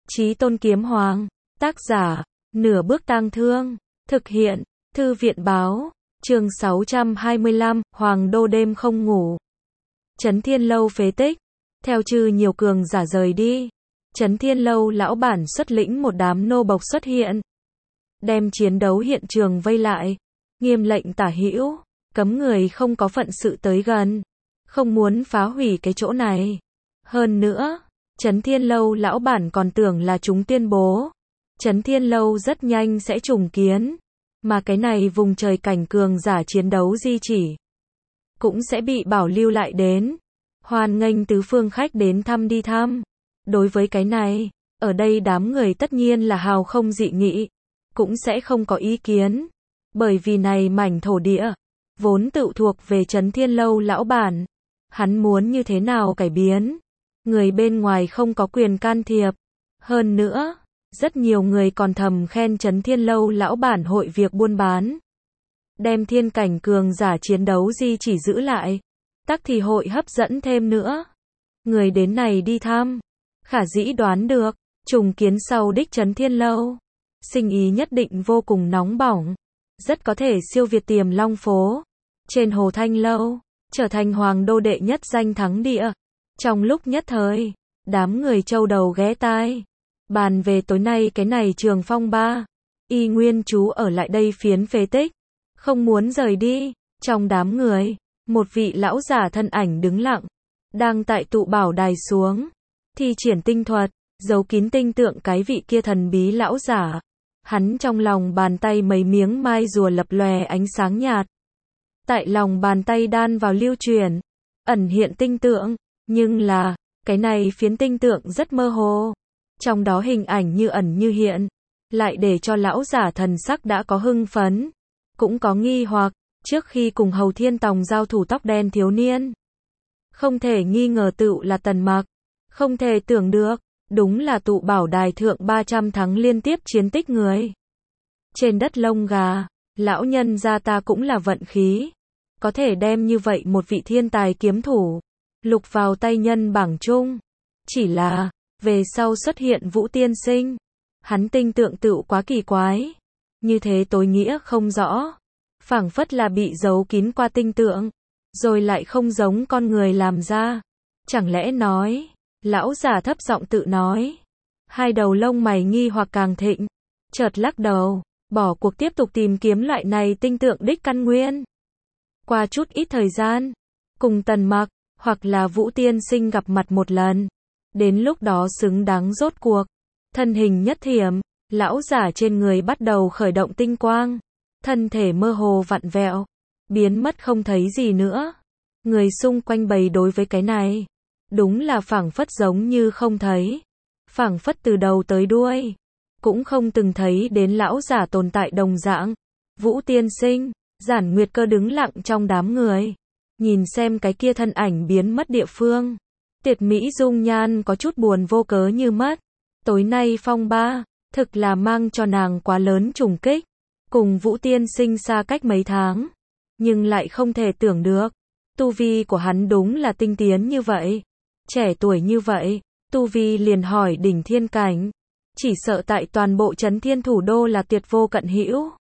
Chí Tôn Kiếm Hoàng, tác giả, Nửa Bước Tang Thương, thực hiện, Thư viện báo, chương 625, Hoàng đô đêm không ngủ. Trấn Thiên Lâu phế tích, theo chư nhiều cường giả rời đi, Trấn Thiên Lâu lão bản xuất lĩnh một đám nô bộc xuất hiện, đem chiến đấu hiện trường vây lại, nghiêm lệnh tả hữu, cấm người không có phận sự tới gần, không muốn phá hủy cái chỗ này. Hơn nữa, Trấn Thiên Lâu lão bản còn tưởng là chúng tuyên bố, Trấn Thiên Lâu rất nhanh sẽ trùng kiến, mà cái này vùng trời cảnh cường giả chiến đấu di chỉ, cũng sẽ bị bảo lưu lại đến, hoan nghênh tứ phương khách đến thăm đi thăm. Đối với cái này, ở đây đám người tất nhiên là hào không dị nghị, cũng sẽ không có ý kiến, bởi vì này mảnh thổ địa, vốn tự thuộc về Trấn Thiên Lâu lão bản, hắn muốn như thế nào cải biến, người bên ngoài không có quyền can thiệp. Hơn nữa, rất nhiều người còn thầm khen Trấn Thiên Lâu lão bản hội việc buôn bán, đem thiên cảnh cường giả chiến đấu di chỉ giữ lại, tắc thì hội hấp dẫn thêm nữa người đến này đi thăm. Khả dĩ đoán được, trùng kiến sau đích Trấn Thiên Lâu, sinh ý nhất định vô cùng nóng bỏng, rất có thể siêu việt Tiềm Long phố, trên Hồ Thanh Lâu, trở thành hoàng đô đệ nhất danh thắng địa. Trong lúc nhất thời, đám người châu đầu ghé tai, bàn về tối nay cái này Trường Phong Ba, y nguyên trú ở lại đây phiến phế tích, không muốn rời đi. Trong đám người, một vị lão giả thân ảnh đứng lặng, đang tại tụ bảo đài xuống, thi triển tinh thuật, giấu kín tinh tượng cái vị kia thần bí lão giả. Hắn trong lòng bàn tay mấy miếng mai rùa lập lòe ánh sáng nhạt, tại lòng bàn tay đan vào lưu chuyển, ẩn hiện tinh tượng, nhưng là, cái này phiến tinh tượng rất mơ hồ, trong đó hình ảnh như ẩn như hiện, lại để cho lão giả thần sắc đã có hưng phấn, cũng có nghi hoặc. Trước khi cùng Hầu Thiên Tòng giao thủ tóc đen thiếu niên, không thể nghi ngờ tựu là Tần Mặc, không thể tưởng được, đúng là tụ bảo đài thượng 300 thắng liên tiếp chiến tích người. Trên đất lông gà, lão nhân gia ta cũng là vận khí, có thể đem như vậy một vị thiên tài kiếm thủ, lục vào tay nhân bảng chung. Chỉ là, về sau xuất hiện Vũ Tiên Sinh, hắn tinh tượng tựu quá kỳ quái, như thế tối nghĩa không rõ, phảng phất là bị giấu kín qua tinh tượng, rồi lại không giống con người làm ra. Chẳng lẽ nói, lão giả thấp giọng tự nói, hai đầu lông mày nghi hoặc càng thịnh, chợt lắc đầu, bỏ cuộc tiếp tục tìm kiếm loại này tinh tượng đích căn nguyên. Qua chút ít thời gian, cùng Tần Mặc, hoặc là Vũ Tiên Sinh gặp mặt một lần, đến lúc đó xứng đáng rốt cuộc. Thân hình nhất thiểm, lão giả trên người bắt đầu khởi động tinh quang, thân thể mơ hồ vặn vẹo, biến mất không thấy gì nữa. Người xung quanh bầy đối với cái này, đúng là phảng phất giống như không thấy, phảng phất từ đầu tới đuôi, cũng không từng thấy đến lão giả tồn tại đồng dạng. Vũ Tiên Sinh, Giản Nguyệt Cơ đứng lặng trong đám người, nhìn xem cái kia thân ảnh biến mất địa phương. Tiệt mỹ dung nhan có chút buồn vô cớ như mất. Tối nay phong ba, thực là mang cho nàng quá lớn trùng kích. Cùng Vũ Tiên Sinh xa cách mấy tháng, nhưng lại không thể tưởng được, tu vi của hắn đúng là tinh tiến như vậy. Trẻ tuổi như vậy, tu vi liền hỏi đỉnh thiên cảnh, chỉ sợ tại toàn bộ Trấn Thiên thủ đô là tuyệt vô cận hữu.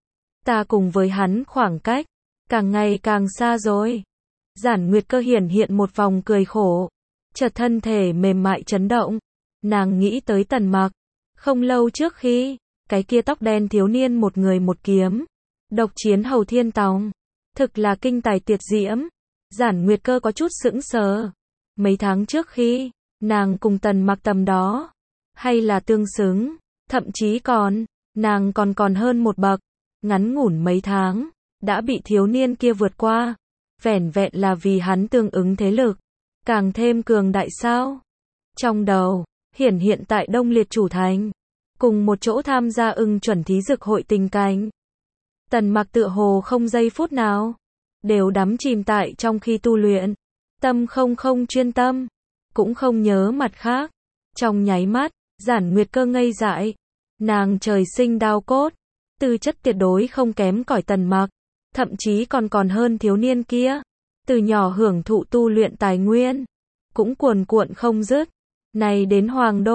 Ta cùng với hắn khoảng cách, càng ngày càng xa rồi. Giản Nguyệt Cơ hiển hiện một vòng cười khổ, chợt thân thể mềm mại chấn động, nàng nghĩ tới Tần Mặc, không lâu trước khi, cái kia tóc đen thiếu niên một người một kiếm, độc chiến Hầu Thiên Tòng, thực là kinh tài tuyệt diễm. Giản Nguyệt Cơ có chút sững sờ, mấy tháng trước khi, nàng cùng Tần Mặc tầm đó, hay là tương xứng, thậm chí nàng còn hơn một bậc, ngắn ngủn mấy tháng, đã bị thiếu niên kia vượt qua, vẻn vẹn là vì hắn tương ứng thế lực, càng thêm cường đại sao. Trong đầu, hiện tại Đông Liệt chủ thành, cùng một chỗ tham gia ưng chuẩn thí dực hội tình cảnh. Tần Mặc tựa hồ không giây phút nào, đều đắm chìm tại trong khi tu luyện, tâm không chuyên tâm, cũng không nhớ mặt khác. Trong nháy mắt, Giản Nguyệt Cơ ngây dại, nàng trời sinh đao cốt, tư chất tuyệt đối không kém cỏi Tần Mặc, thậm chí còn hơn thiếu niên kia, từ nhỏ hưởng thụ tu luyện tài nguyên, cũng cuồn cuộn không dứt. Này đến Hoàng đô,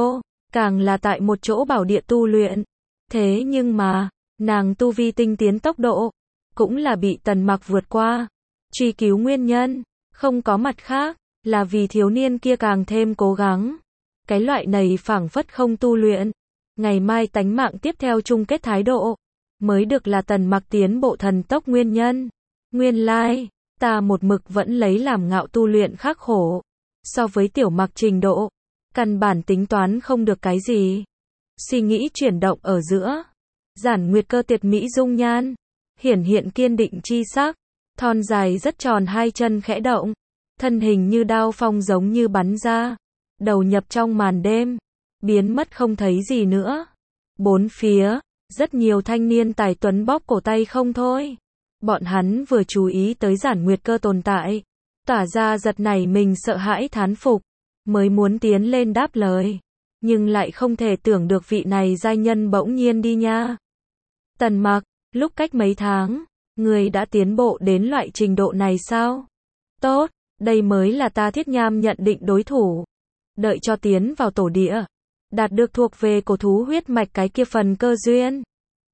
càng là tại một chỗ bảo địa tu luyện. Thế nhưng mà, nàng tu vi tinh tiến tốc độ, cũng là bị Tần Mặc vượt qua. Truy cứu nguyên nhân, không có mặt khác, là vì thiếu niên kia càng thêm cố gắng. Cái loại này phảng phất không tu luyện, ngày mai tánh mạng tiếp theo chung kết thái độ, mới được là Tần Mặc tiến bộ thần tốc nguyên nhân. Nguyên lai, ta một mực vẫn lấy làm ngạo tu luyện khắc khổ. So với Tiểu Mặc trình độ, căn bản tính toán không được cái gì. Suy nghĩ chuyển động ở giữa, Giản Nguyệt Cơ tuyệt mỹ dung nhan, hiển hiện kiên định chi sắc, thon dài rất tròn hai chân khẽ động, thân hình như đao phong giống như bắn ra, đầu nhập trong màn đêm, biến mất không thấy gì nữa. Bốn phía, rất nhiều thanh niên tài tuấn bóp cổ tay không thôi. Bọn hắn vừa chú ý tới Giản Nguyệt Cơ tồn tại, tỏa ra giật nảy mình sợ hãi thán phục, mới muốn tiến lên đáp lời, nhưng lại không thể tưởng được vị này giai nhân bỗng nhiên đi nha. Tần Mặc, lúc cách mấy tháng, người đã tiến bộ đến loại trình độ này sao? Tốt, đây mới là ta Thiết Nham nhận định đối thủ. Đợi cho tiến vào tổ địa, đạt được thuộc về cổ thú huyết mạch cái kia phần cơ duyên,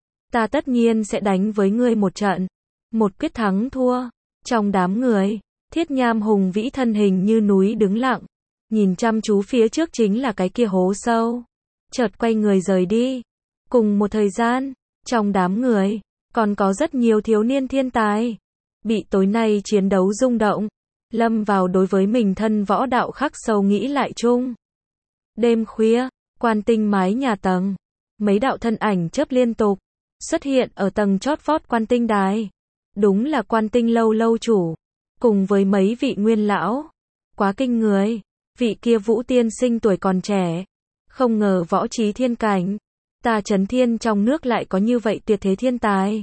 ta tất nhiên sẽ đánh với ngươi một trận, một quyết thắng thua. Trong đám người, Thiết Nham hùng vĩ thân hình như núi đứng lặng, nhìn chăm chú phía trước chính là cái kia hố sâu, chợt quay người rời đi. Cùng một thời gian, trong đám người, còn có rất nhiều thiếu niên thiên tài, bị tối nay chiến đấu rung động, lâm vào đối với mình thân võ đạo khắc sâu nghĩ lại chung. Đêm khuya, Quan Tinh mái nhà tầng, mấy đạo thân ảnh chớp liên tục, xuất hiện ở tầng chót vót Quan Tinh đài. Đúng là Quan Tinh lâu lâu chủ, cùng với mấy vị nguyên lão. Quá kinh người, vị kia Vũ tiên sinh tuổi còn trẻ, không ngờ võ trí thiên cảnh. Ta Trấn Thiên trong nước lại có như vậy tuyệt thế thiên tài.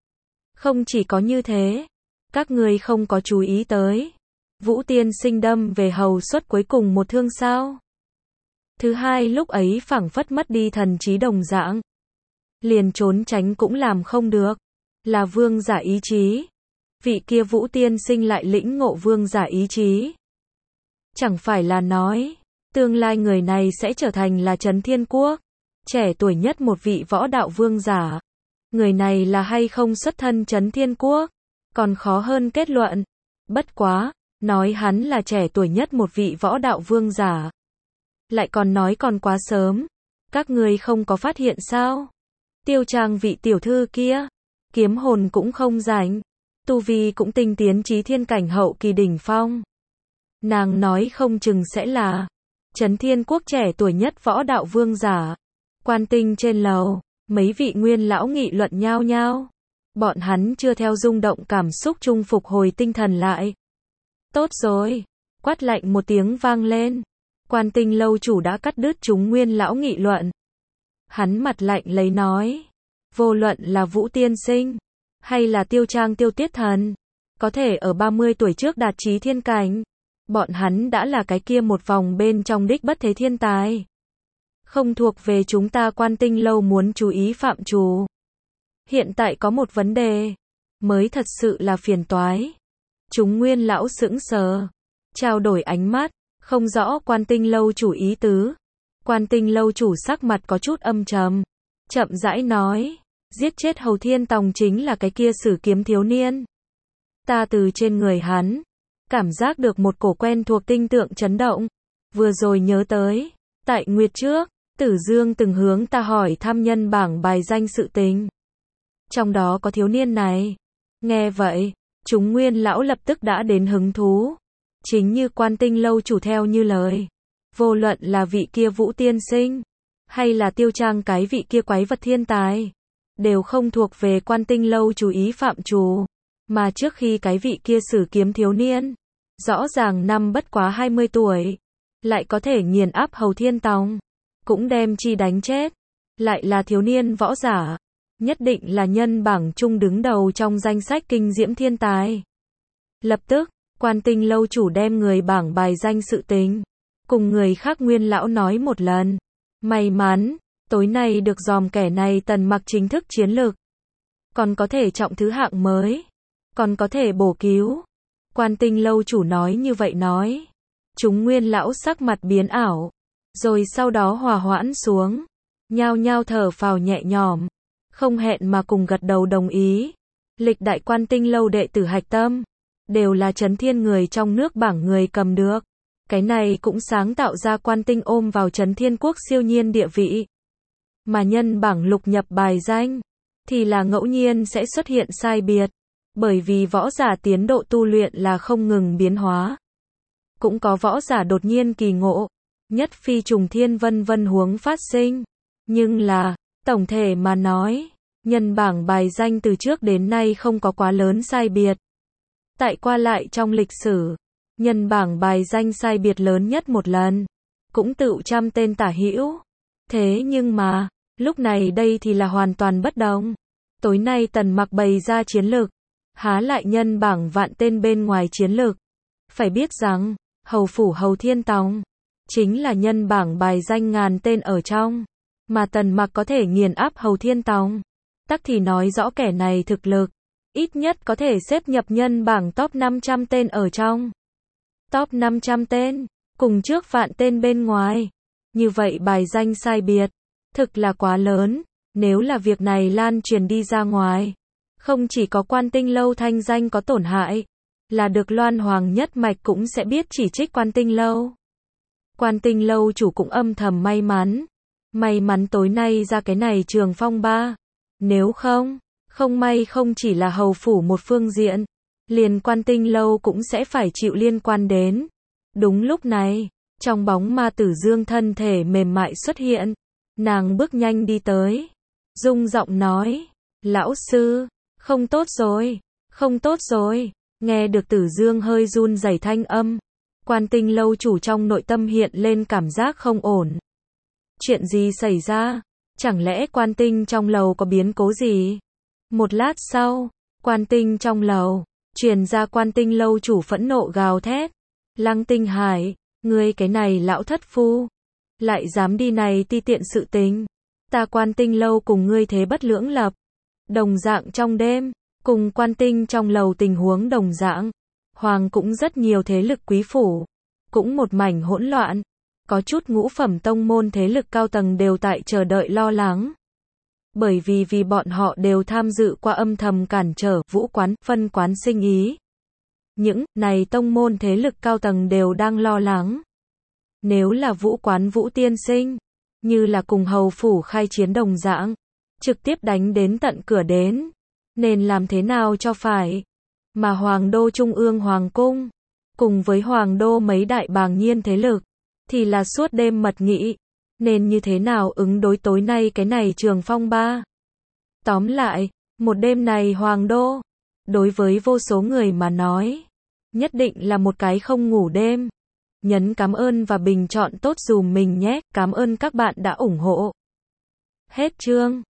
Không chỉ có như thế, các người không có chú ý tới, Vũ tiên sinh đâm về hầu suất cuối cùng một thương sao. Thứ hai lúc ấy phảng phất mất đi thần trí đồng dạng, liền trốn tránh cũng làm không được, là vương giả ý chí. Vị kia Vũ tiên sinh lại lĩnh ngộ vương giả ý chí. Chẳng phải là nói, tương lai người này sẽ trở thành là Trấn Thiên Quốc trẻ tuổi nhất một vị võ đạo vương giả. Người này là hay không xuất thân Trấn Thiên Quốc, còn khó hơn kết luận. Bất quá, nói hắn là trẻ tuổi nhất một vị võ đạo vương giả, lại còn nói còn quá sớm. Các ngươi không có phát hiện sao? Tiêu Trang vị tiểu thư kia, kiếm hồn cũng không rảnh, tu vi cũng tinh tiến chí thiên cảnh hậu kỳ đỉnh phong. Nàng nói không chừng sẽ là Trấn Thiên Quốc trẻ tuổi nhất võ đạo vương giả. Quan Tinh trên lầu, mấy vị nguyên lão nghị luận nhao nhao. Bọn hắn chưa theo rung động cảm xúc chung phục hồi tinh thần lại. Tốt rồi, quát lạnh một tiếng vang lên. Quan Tinh lâu chủ đã cắt đứt chúng nguyên lão nghị luận. Hắn mặt lạnh lấy nói, vô luận là Vũ tiên sinh, hay là Tiêu Trang Tiêu Tiết Thần, có thể ở 30 tuổi trước đạt chí thiên cảnh, bọn hắn đã là cái kia một vòng bên trong đích bất thế thiên tài. Không thuộc về chúng ta Quan Tinh lâu muốn chú ý phạm trù. Hiện tại có một vấn đề, mới thật sự là phiền toái. Chúng nguyên lão sững sờ, trao đổi ánh mắt, không rõ Quan Tinh lâu chủ ý tứ. Quan Tinh lâu chủ sắc mặt có chút âm trầm, chậm rãi nói, giết chết Hầu Thiên Tòng chính là cái kia Sử Kiếm thiếu niên. Ta từ trên người hắn, cảm giác được một cổ quen thuộc tinh tượng chấn động. Vừa rồi nhớ tới, tại Nguyệt trước, Tử Dương từng hướng ta hỏi thăm nhân bảng bài danh sự tình. Trong đó có thiếu niên này. Nghe vậy, chúng nguyên lão lập tức đã đến hứng thú. Chính như Quan Tinh lâu chủ theo như lời. Vô luận là vị kia Vũ tiên sinh, hay là Tiêu Trang cái vị kia quái vật thiên tài, đều không thuộc về Quan Tinh lâu chú ý phạm trù. Mà trước khi cái vị kia Sử Kiếm thiếu niên, rõ ràng năm bất quá 20 tuổi, lại có thể nghiền áp Hầu Thiên Tòng, cũng đem chi đánh chết, lại là thiếu niên võ giả, nhất định là nhân bảng chung đứng đầu trong danh sách kinh diễm thiên tài. Lập tức, Quan Tinh lâu chủ đem người bảng bài danh sự tình, cùng người khác nguyên lão nói một lần. May mắn, tối nay được dòm kẻ này Tần Mặc chính thức chiến lược, còn có thể trọng thứ hạng mới, còn có thể bổ cứu. Quan Tinh lâu chủ nói như vậy nói. Chúng nguyên lão sắc mặt biến ảo, rồi sau đó hòa hoãn xuống, nhao nhao thở phào nhẹ nhõm, không hẹn mà cùng gật đầu đồng ý. Lịch đại Quan Tinh lâu đệ tử hạch tâm, đều là Chấn Thiên người trong nước bảng người cầm được. Cái này cũng sáng tạo ra Quan Tinh ôm vào Chấn Thiên quốc siêu nhiên địa vị. Mà nhân bảng lục nhập bài danh, thì là ngẫu nhiên sẽ xuất hiện sai biệt, bởi vì võ giả tiến độ tu luyện là không ngừng biến hóa. Cũng có võ giả đột nhiên kỳ ngộ, nhất phi trùng thiên vân vân huống phát sinh. Nhưng là, tổng thể mà nói, nhân bảng bài danh từ trước đến nay không có quá lớn sai biệt. Tại qua lại trong lịch sử, nhân bảng bài danh sai biệt lớn nhất một lần, cũng tựu 100 tên tả hữu. Thế nhưng mà, lúc này đây thì là hoàn toàn bất đồng. Tối nay Tần Mặc bày ra chiến lược, há lại nhân bảng vạn tên bên ngoài chiến lược. Phải biết rằng, hầu phủ Hầu Thiên Tòng, chính là nhân bảng bài danh ngàn tên ở trong. Mà Tần Mặc có thể nghiền áp Hầu Thiên Tòng, tắc thì nói rõ kẻ này thực lực, ít nhất có thể xếp nhập nhân bảng top 500 tên ở trong. Top 500 tên, cùng trước vạn tên bên ngoài. Như vậy bài danh sai biệt, thực là quá lớn. Nếu là việc này lan truyền đi ra ngoài, không chỉ có Quan Tinh lâu thanh danh có tổn hại, là được Loan Hoàng nhất mạch cũng sẽ biết chỉ trích Quan Tinh lâu. Quan Tinh lâu chủ cũng âm thầm may mắn. May mắn tối nay ra cái này trường phong ba. Nếu không, không may không chỉ là hầu phủ một phương diện, liền Quan Tinh lâu cũng sẽ phải chịu liên quan đến. Đúng lúc này, trong bóng ma tử dương thân thể mềm mại xuất hiện, nàng bước nhanh đi tới, rung giọng nói, lão sư, không tốt rồi, không tốt rồi. Nghe được tử dương hơi run rẩy thanh âm, Quan Tinh lâu chủ trong nội tâm hiện lên cảm giác không ổn. Chuyện gì xảy ra? Chẳng lẽ Quan Tinh trong lầu có biến cố gì? Một lát sau, Quan Tinh trong lầu, truyền ra Quan Tinh lâu chủ phẫn nộ gào thét. Lăng Tinh Hải, ngươi cái này lão thất phu, lại dám đi này ti tiện sự tình. Ta Quan Tinh lâu cùng ngươi thế bất lưỡng lập. Đồng dạng trong đêm, cùng Quan Tinh trong lầu tình huống đồng dạng, Hoàng cũng rất nhiều thế lực quý phủ, cũng một mảnh hỗn loạn. Có chút ngũ phẩm tông môn thế lực cao tầng đều tại chờ đợi lo lắng. Bởi vì bọn họ đều tham dự qua âm thầm cản trở Vũ quán, phân quán sinh ý. Những này tông môn thế lực cao tầng đều đang lo lắng. Nếu là Vũ quán Vũ tiên sinh, như là cùng hầu phủ khai chiến đồng dạng, trực tiếp đánh đến tận cửa đến, nên làm thế nào cho phải. Mà Hoàng đô Trung ương Hoàng cung, cùng với Hoàng đô mấy đại bàng nhiên thế lực, thì là suốt đêm mật nghị, nên như thế nào ứng đối tối nay cái này trường phong ba. Tóm lại, một đêm này Hoàng đô, đối với vô số người mà nói, nhất định là một cái không ngủ đêm. Nhấn cảm ơn và bình chọn tốt dùm mình nhé, cảm ơn các bạn đã ủng hộ. Hết chương.